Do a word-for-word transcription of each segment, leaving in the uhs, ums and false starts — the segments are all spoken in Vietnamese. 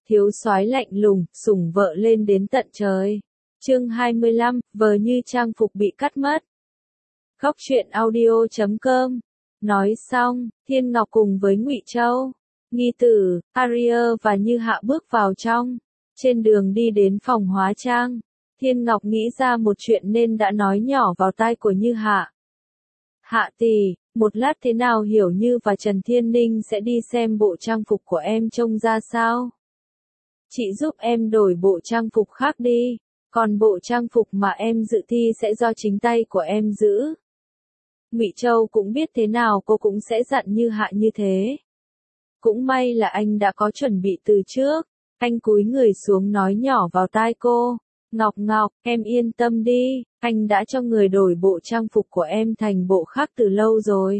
thiếu soái lạnh lùng, sủng vợ lên đến tận trời. Chương hai mươi lăm, vờ như trang phục bị cắt mất. Góc truyện audio chấm com. Nói xong, Thiên Ngọc cùng với Ngụy Châu, Nghi Tử, Aria và Như Hạ bước vào trong. Trên đường đi đến phòng hóa trang, Thiên Ngọc nghĩ ra một chuyện nên đã nói nhỏ vào tai của Như Hạ. Hạ tỷ, một lát thế nào Hiểu Như và Trần Thiên Ninh sẽ đi xem bộ trang phục của em trông ra sao? Chị giúp em đổi bộ trang phục khác đi, còn bộ trang phục mà em dự thi sẽ do chính tay của em giữ. Ngụy Châu cũng biết thế nào cô cũng sẽ dặn Như Hạ như thế. Cũng may là anh đã có chuẩn bị từ trước, anh cúi người xuống nói nhỏ vào tai cô. Ngọc Ngọc, em yên tâm đi, anh đã cho người đổi bộ trang phục của em thành bộ khác từ lâu rồi.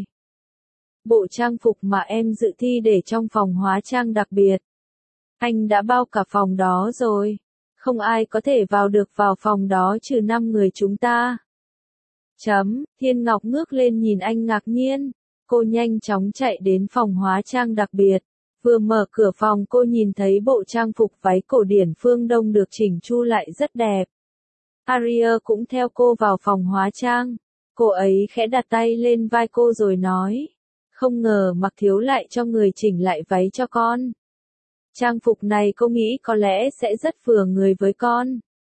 Bộ trang phục mà em dự thi để trong phòng hóa trang đặc biệt. Anh đã bao cả phòng đó rồi. Không ai có thể vào được vào phòng đó trừ năm người chúng ta. Chấm, Thiên Ngọc ngước lên nhìn anh ngạc nhiên. Cô nhanh chóng chạy đến phòng hóa trang đặc biệt. Vừa mở cửa phòng cô nhìn thấy bộ trang phục váy cổ điển phương Đông được chỉnh chu lại rất đẹp. Aria cũng theo cô vào phòng hóa trang. Cô ấy khẽ đặt tay lên vai cô rồi nói. Không ngờ Mặc Thiếu lại cho người chỉnh lại váy cho con. Trang phục này cô nghĩ có lẽ sẽ rất vừa người với con.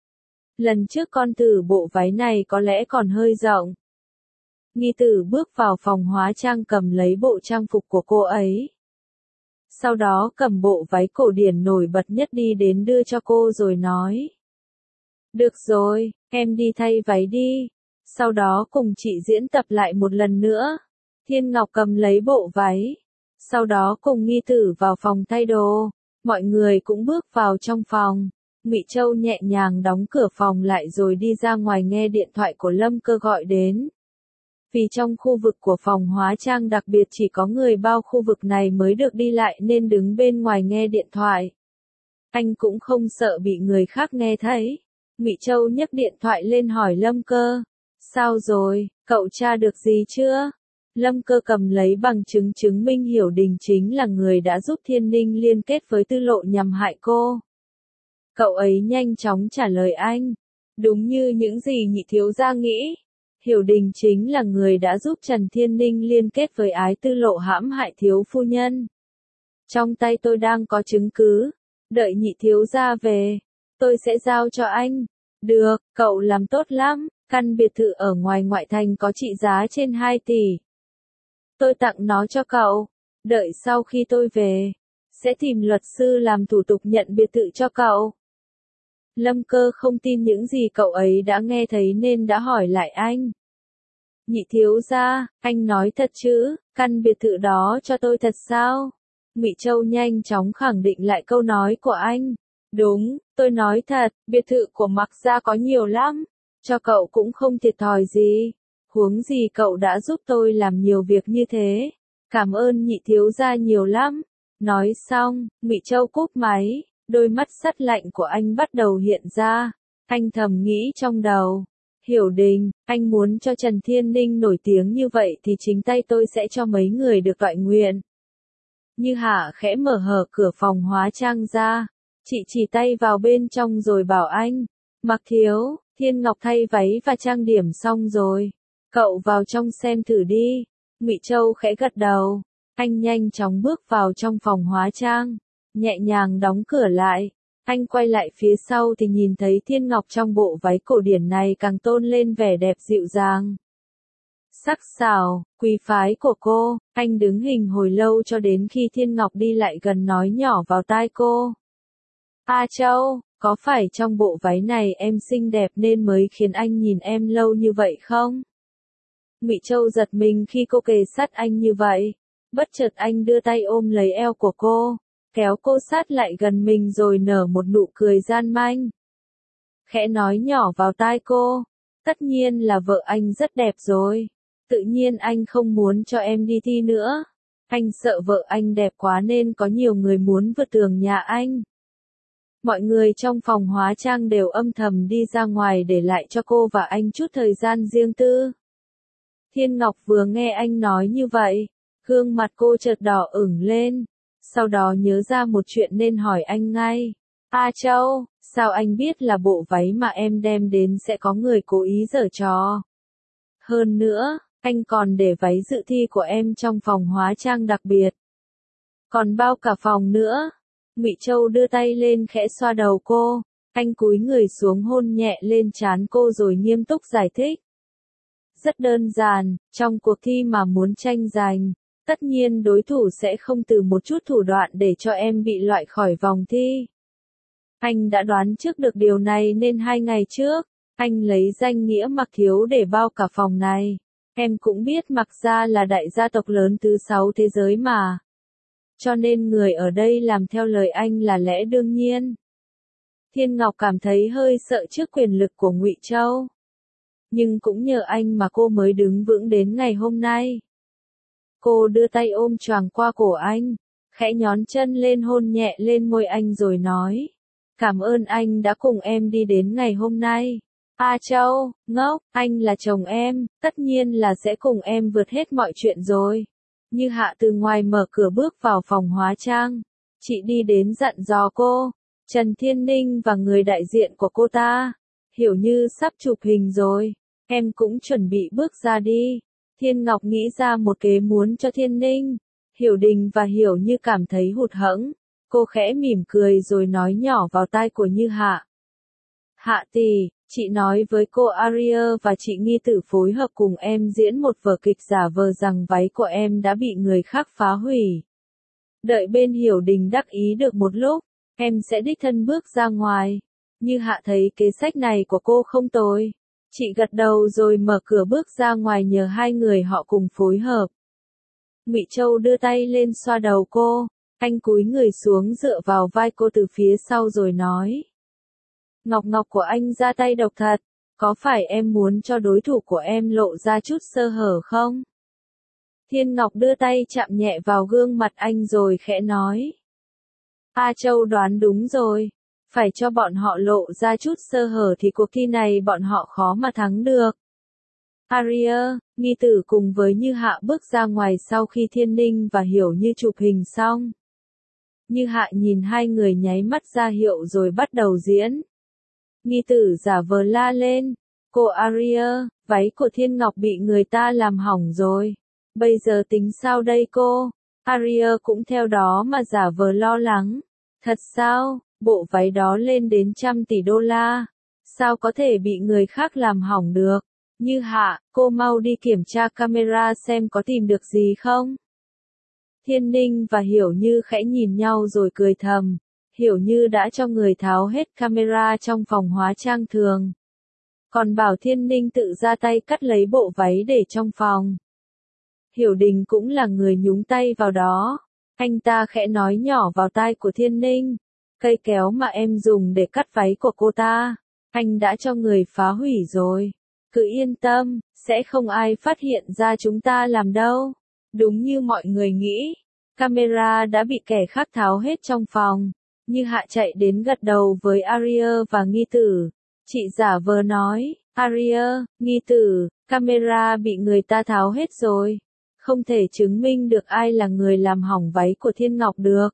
Lần trước con thử bộ váy này có lẽ còn hơi rộng. Nghi Tử bước vào phòng hóa trang cầm lấy bộ trang phục của cô ấy. Sau đó cầm bộ váy cổ điển nổi bật nhất đi đến đưa cho cô rồi nói. Được rồi, em đi thay váy đi. Sau đó cùng chị diễn tập lại một lần nữa. Thiên Ngọc cầm lấy bộ váy. Sau đó cùng Nghi Tử vào phòng thay đồ. Mọi người cũng bước vào trong phòng. Ngụy Châu nhẹ nhàng đóng cửa phòng lại rồi đi ra ngoài nghe điện thoại của Lâm Cơ gọi đến. Vì trong khu vực của phòng hóa trang đặc biệt chỉ có người bao khu vực này mới được đi lại nên đứng bên ngoài nghe điện thoại. Anh cũng không sợ bị người khác nghe thấy. Ngụy Châu nhấc điện thoại lên hỏi Lâm Cơ. Sao rồi, cậu tra được gì chưa? Lâm Cơ cầm lấy bằng chứng chứng minh Hiểu Đình chính là người đã giúp Thiên Ninh liên kết với Tư Lộ nhằm hại cô. Cậu ấy nhanh chóng trả lời anh. Đúng như những gì Nhị thiếu gia nghĩ. Hiểu Đình chính là người đã giúp Trần Thiên Ninh liên kết với Ái Tư Lộ hãm hại thiếu phu nhân. Trong tay tôi đang có chứng cứ. Đợi Nhị thiếu gia về, tôi sẽ giao cho anh. Được, cậu làm tốt lắm. Căn biệt thự ở ngoài ngoại thành có trị giá trên hai tỷ. Tôi tặng nó cho cậu. Đợi sau khi tôi về, sẽ tìm luật sư làm thủ tục nhận biệt thự cho cậu. Lâm Cơ không tin những gì cậu ấy đã nghe thấy nên đã hỏi lại anh. Nhị thiếu gia, anh nói thật chứ, căn biệt thự đó cho tôi thật sao? Ngụy Châu nhanh chóng khẳng định lại câu nói của anh. Đúng, tôi nói thật, biệt thự của Mặc gia có nhiều lắm, cho cậu cũng không thiệt thòi gì. Huống gì cậu đã giúp tôi làm nhiều việc như thế. Cảm ơn Nhị thiếu gia nhiều lắm. Nói xong, Ngụy Châu cúp máy. Đôi mắt sắt lạnh của anh bắt đầu hiện ra. Anh thầm nghĩ trong đầu. Hiểu Đình, anh muốn cho Trần Thiên Ninh nổi tiếng như vậy thì chính tay tôi sẽ cho mấy người được toại nguyện. Như Hạ khẽ mở hở cửa phòng hóa trang ra. Chị chỉ tay vào bên trong rồi bảo anh. Mặc Thiếu, Thiên Ngọc thay váy và trang điểm xong rồi. Cậu vào trong xem thử đi. Ngụy Châu khẽ gật đầu. Anh nhanh chóng bước vào trong phòng hóa trang. Nhẹ nhàng đóng cửa lại. Anh quay lại phía sau thì nhìn thấy Thiên Ngọc trong bộ váy cổ điển này càng tôn lên vẻ đẹp dịu dàng. Sắc sảo, quý phái của cô. Anh đứng hình hồi lâu cho đến khi Thiên Ngọc đi lại gần nói nhỏ vào tai cô. A Châu, có phải trong bộ váy này em xinh đẹp nên mới khiến anh nhìn em lâu như vậy không? Ngụy Châu giật mình khi cô kề sát anh như vậy. Bất chợt anh đưa tay ôm lấy eo của cô. Kéo cô sát lại gần mình rồi nở một nụ cười gian manh. Khẽ nói nhỏ vào tai cô. Tất nhiên là vợ anh rất đẹp rồi. Tự nhiên anh không muốn cho em đi thi nữa. Anh sợ vợ anh đẹp quá nên có nhiều người muốn vượt tường nhà anh. Mọi người trong phòng hóa trang đều âm thầm đi ra ngoài để lại cho cô và anh chút thời gian riêng tư. Thiên Ngọc vừa nghe anh nói như vậy, gương mặt cô chợt đỏ ửng lên. sau đó nhớ ra một chuyện nên hỏi anh ngay. A Châu, sao anh biết là bộ váy mà em đem đến sẽ có người cố ý giở trò? Hơn nữa, anh còn để váy dự thi của em trong phòng hóa trang đặc biệt. Còn bao cả phòng nữa. Ngụy Châu đưa tay lên khẽ xoa đầu cô, anh cúi người xuống hôn nhẹ lên trán cô rồi nghiêm túc giải thích. Rất đơn giản, trong cuộc thi mà muốn tranh giành, tất nhiên đối thủ sẽ không từ một chút thủ đoạn để cho em bị loại khỏi vòng thi. Anh đã đoán trước được điều này nên hai ngày trước, anh lấy danh nghĩa Mạc Thiếu để bao cả phòng này. Em cũng biết Mạc gia là đại gia tộc lớn thứ sáu thế giới mà. Cho nên người ở đây làm theo lời anh là lẽ đương nhiên. Thiên Ngọc cảm thấy hơi sợ trước quyền lực của Ngụy Châu. Nhưng cũng nhờ anh mà cô mới đứng vững đến ngày hôm nay. Cô đưa tay ôm choàng qua cổ anh, khẽ nhón chân lên hôn nhẹ lên môi anh rồi nói. Cảm ơn anh đã cùng em đi đến ngày hôm nay. A Châu, ngốc, anh là chồng em, tất nhiên là sẽ cùng em vượt hết mọi chuyện rồi. Như Hạ từ ngoài mở cửa bước vào phòng hóa trang. Chị đi đến dặn dò cô, Trần Thiên Ninh và người đại diện của cô ta. Hiểu Như sắp chụp hình rồi, em cũng chuẩn bị bước ra đi. Thiên Ngọc nghĩ ra một kế muốn cho Thiên Ninh. Hiểu Đình và Hiểu Như cảm thấy hụt hẫng. Cô khẽ mỉm cười rồi nói nhỏ vào tai của Như Hạ. Hạ tỷ, chị nói với cô Aria và chị Nghi Tử phối hợp cùng em diễn một vở kịch giả vờ rằng váy của em đã bị người khác phá hủy. Đợi bên Hiểu Đình đắc ý được một lúc, em sẽ đích thân bước ra ngoài. Như Hạ thấy kế sách này của cô không tồi. Chị gật đầu rồi mở cửa bước ra ngoài nhờ hai người họ cùng phối hợp. Ngụy Châu đưa tay lên xoa đầu cô, anh cúi người xuống dựa vào vai cô từ phía sau rồi nói. Ngọc Ngọc của anh ra tay độc thật, có phải em muốn cho đối thủ của em lộ ra chút sơ hở không? Thiên Ngọc đưa tay chạm nhẹ vào gương mặt anh rồi khẽ nói. A Châu đoán đúng rồi, phải cho bọn họ lộ ra chút sơ hở thì cuộc thi này bọn họ khó mà thắng được. Aria, Nghi Tử cùng với Như Hạ bước ra ngoài sau khi Thiên Ninh và Hiểu Như chụp hình xong. Như Hạ nhìn hai người nháy mắt ra hiệu rồi bắt đầu diễn. Nghi Tử giả vờ la lên. Cô Aria, váy của Thiên Ngọc bị người ta làm hỏng rồi. Bây giờ tính sao đây cô? Aria cũng theo đó mà giả vờ lo lắng. Thật sao? Bộ váy đó lên đến trăm tỷ đô la. Sao có thể bị người khác làm hỏng được? Như Hạ, cô mau đi kiểm tra camera xem có tìm được gì không? Thiên Ninh và Hiểu Như khẽ nhìn nhau rồi cười thầm. Hiểu Như đã cho người tháo hết camera trong phòng hóa trang thường. Còn bảo Thiên Ninh tự ra tay cắt lấy bộ váy để trong phòng. Hiểu Đình cũng là người nhúng tay vào đó. Anh ta khẽ nói nhỏ vào tai của Thiên Ninh. Cây kéo mà em dùng để cắt váy của cô ta, anh đã cho người phá hủy rồi. Cứ yên tâm, sẽ không ai phát hiện ra chúng ta làm đâu. Đúng như mọi người nghĩ, camera đã bị kẻ khác tháo hết trong phòng. Như Hạ chạy đến gật đầu với Aria và Nghi Tử. Chị giả vờ nói, Aria, Nghi Tử, camera bị người ta tháo hết rồi. Không thể chứng minh được ai là người làm hỏng váy của Thiên Ngọc được.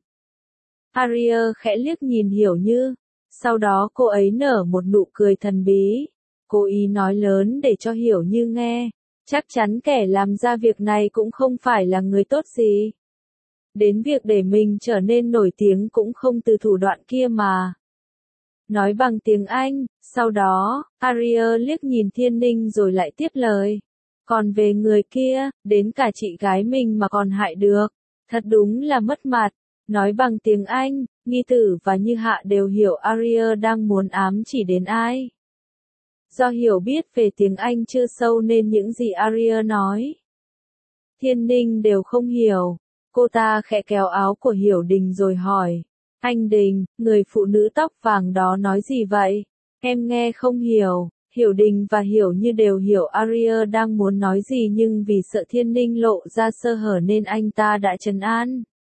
Aria khẽ liếc nhìn Hiểu Như. Sau đó cô ấy nở một nụ cười thần bí. Cố ý nói lớn để cho Hiểu Như nghe. Chắc chắn kẻ làm ra việc này cũng không phải là người tốt gì. Đến việc để mình trở nên nổi tiếng cũng không từ thủ đoạn kia mà. Nói bằng tiếng Anh, sau đó, Aria liếc nhìn Thiên Ninh rồi lại tiếp lời. Còn về người kia, đến cả chị gái mình mà còn hại được. Thật đúng là mất mặt. Nói bằng tiếng Anh, Nghi Tử và Như Hạ đều hiểu Aria đang muốn ám chỉ đến ai. Do hiểu biết về tiếng Anh chưa sâu nên những gì Aria nói, Thiên Ninh đều không hiểu. Cô ta khẽ kéo áo của Hiểu Đình rồi hỏi. Anh Đình, người phụ nữ tóc vàng đó nói gì vậy? Em nghe không hiểu. Hiểu Đình và Hiểu Như đều hiểu Aria đang muốn nói gì nhưng vì sợ Thiên Ninh lộ ra sơ hở nên anh ta đã trấn an.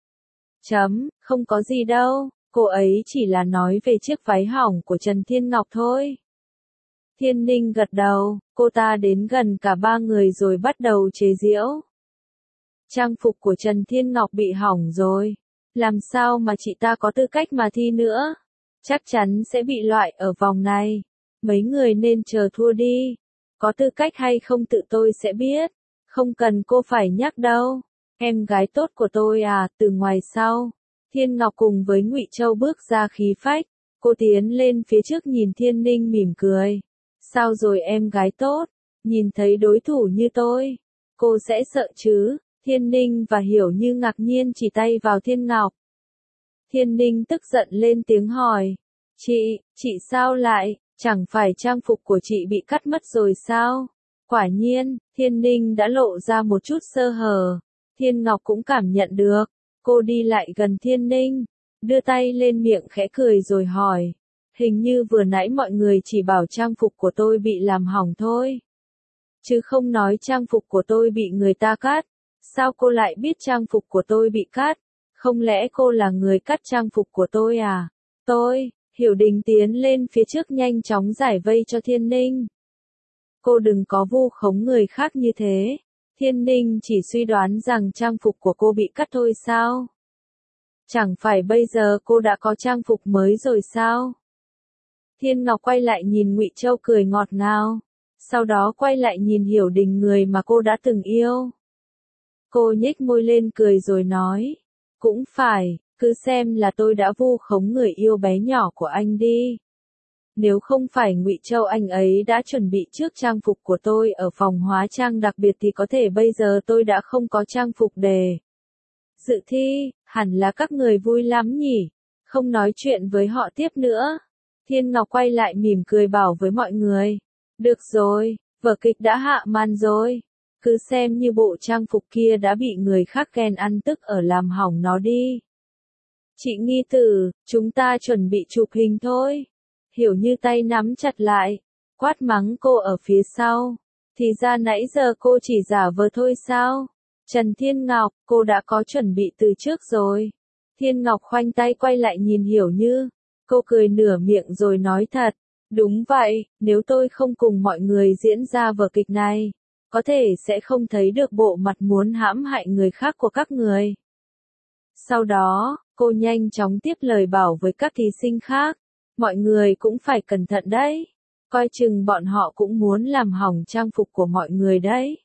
Chấm, không có gì đâu, cô ấy chỉ là nói về chiếc váy hỏng của Trần Thiên Ngọc thôi. Thiên Ninh gật đầu, cô ta đến gần cả ba người rồi bắt đầu chế giễu. Trang phục của Trần Thiên Ngọc bị hỏng rồi. Làm sao mà chị ta có tư cách mà thi nữa? Chắc chắn sẽ bị loại ở vòng này. Mấy người nên chờ thua đi. Có tư cách hay không tự tôi sẽ biết. Không cần cô phải nhắc đâu. Em gái tốt của tôi à, từ ngoài sau. Thiên Ngọc cùng với Ngụy Châu bước ra khí phách. Cô tiến lên phía trước nhìn Thiên Ninh mỉm cười. Sao rồi em gái tốt? Nhìn thấy đối thủ như tôi, cô sẽ sợ chứ? Thiên Ninh và Hiểu Như ngạc nhiên chỉ tay vào Thiên Ngọc. Thiên Ninh tức giận lên tiếng hỏi. Chị, chị sao lại, chẳng phải trang phục của chị bị cắt mất rồi sao? Quả nhiên, Thiên Ninh đã lộ ra một chút sơ hở. Thiên Ngọc cũng cảm nhận được. Cô đi lại gần Thiên Ninh, đưa tay lên miệng khẽ cười rồi hỏi. Hình như vừa nãy mọi người chỉ bảo trang phục của tôi bị làm hỏng thôi. Chứ không nói trang phục của tôi bị người ta cắt. Sao cô lại biết trang phục của tôi bị cắt? Không lẽ cô là người cắt trang phục của tôi à? Tôi, Hiểu Đình tiến lên phía trước nhanh chóng giải vây cho Thiên Ninh. Cô đừng có vu khống người khác như thế. Thiên Ninh chỉ suy đoán rằng trang phục của cô bị cắt thôi sao? Chẳng phải bây giờ cô đã có trang phục mới rồi sao? Thiên Ngọc quay lại nhìn Ngụy Châu cười ngọt ngào. Sau đó quay lại nhìn Hiểu Đình người mà cô đã từng yêu. Cô nhếch môi lên cười rồi nói. Cũng phải, cứ xem là tôi đã vu khống người yêu bé nhỏ của anh đi. Nếu không phải Ngụy Châu anh ấy đã chuẩn bị trước trang phục của tôi ở phòng hóa trang đặc biệt thì có thể bây giờ tôi đã không có trang phục để dự thi, hẳn là các người vui lắm nhỉ, không nói chuyện với họ tiếp nữa. Thiên Ngọc quay lại mỉm cười bảo với mọi người. Được rồi, vở kịch đã hạ màn rồi. Cứ xem như bộ trang phục kia đã bị người khác ghen ăn tức ở làm hỏng nó đi. Chị Nghi Tử, chúng ta chuẩn bị chụp hình thôi. Hiểu Như tay nắm chặt lại, quát mắng cô ở phía sau. Thì ra nãy giờ cô chỉ giả vờ thôi sao? Trần Thiên Ngọc, cô đã có chuẩn bị từ trước rồi. Thiên Ngọc khoanh tay quay lại nhìn Hiểu Như. Cô cười nửa miệng rồi nói thật. Đúng vậy, nếu tôi không cùng mọi người diễn ra vở kịch này, có thể sẽ không thấy được bộ mặt muốn hãm hại người khác của các người. Sau đó, cô nhanh chóng tiếp lời bảo với các thí sinh khác. Mọi người cũng phải cẩn thận đấy. Coi chừng bọn họ cũng muốn làm hỏng trang phục của mọi người đấy.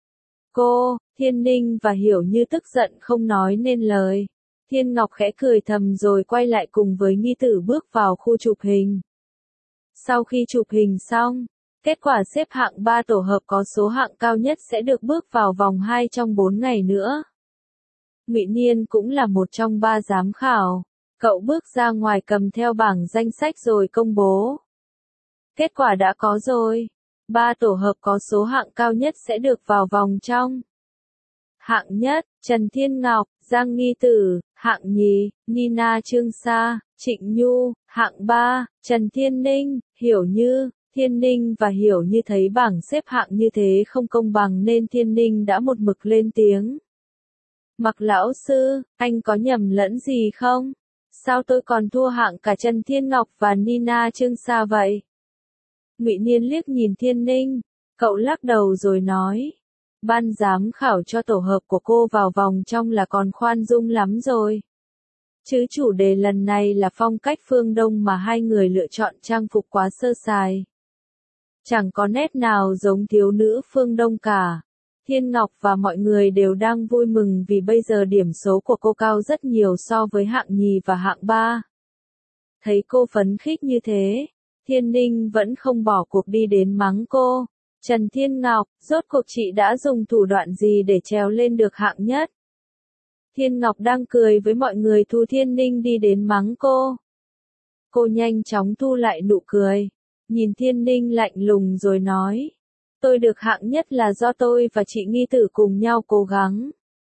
Cô, Thiên Ninh và Hiểu Như tức giận không nói nên lời. Thiên Ngọc khẽ cười thầm rồi quay lại cùng với Nghi Tử bước vào khu chụp hình. Sau khi chụp hình xong, kết quả xếp hạng ba tổ hợp có số hạng cao nhất sẽ được bước vào vòng hai trong bốn ngày nữa. Ngụy Niên cũng là một trong ba giám khảo. Cậu bước ra ngoài cầm theo bảng danh sách rồi công bố. Kết quả đã có rồi. Ba tổ hợp có số hạng cao nhất sẽ được vào vòng trong. Hạng nhất, Trần Thiên Ngọc, Giang Nghi Tử. Hạng nhì, Nina Trương Sa, Trịnh Nhu. Hạng ba, Trần Thiên Ninh, Hiểu Như. Thiên Ninh và Hiểu Như thấy bảng xếp hạng như thế không công bằng nên Thiên Ninh đã một mực lên tiếng. Mặc lão sư, anh có nhầm lẫn gì không? Sao tôi còn thua hạng cả Trần Thiên Ngọc và Nina Trương Sa vậy? Ngụy Niên liếc nhìn Thiên Ninh, cậu lắc đầu rồi nói. Ban giám khảo cho tổ hợp của cô vào vòng trong là còn khoan dung lắm rồi. Chứ chủ đề lần này là phong cách phương Đông mà hai người lựa chọn trang phục quá sơ sài. Chẳng có nét nào giống thiếu nữ phương Đông cả. Thiên Ngọc và mọi người đều đang vui mừng vì bây giờ điểm số của cô cao rất nhiều so với hạng nhì và hạng ba. Thấy cô phấn khích như thế, Thiên Ninh vẫn không bỏ cuộc đi đến mắng cô. Trần Thiên Ngọc, rốt cuộc chị đã dùng thủ đoạn gì để trèo lên được hạng nhất? Thiên Ngọc đang cười với mọi người thu Thiên Ninh đi đến mắng cô. Cô nhanh chóng thu lại nụ cười, nhìn Thiên Ninh lạnh lùng rồi nói. Tôi được hạng nhất là do tôi và chị Nghi Tử cùng nhau cố gắng.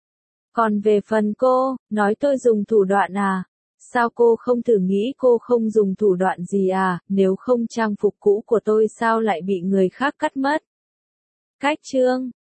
Còn về phần cô, nói tôi dùng thủ đoạn à? Sao cô không thử nghĩ cô không dùng thủ đoạn gì à, nếu không trang phục cũ của tôi sao lại bị người khác cắt mất? Cách chương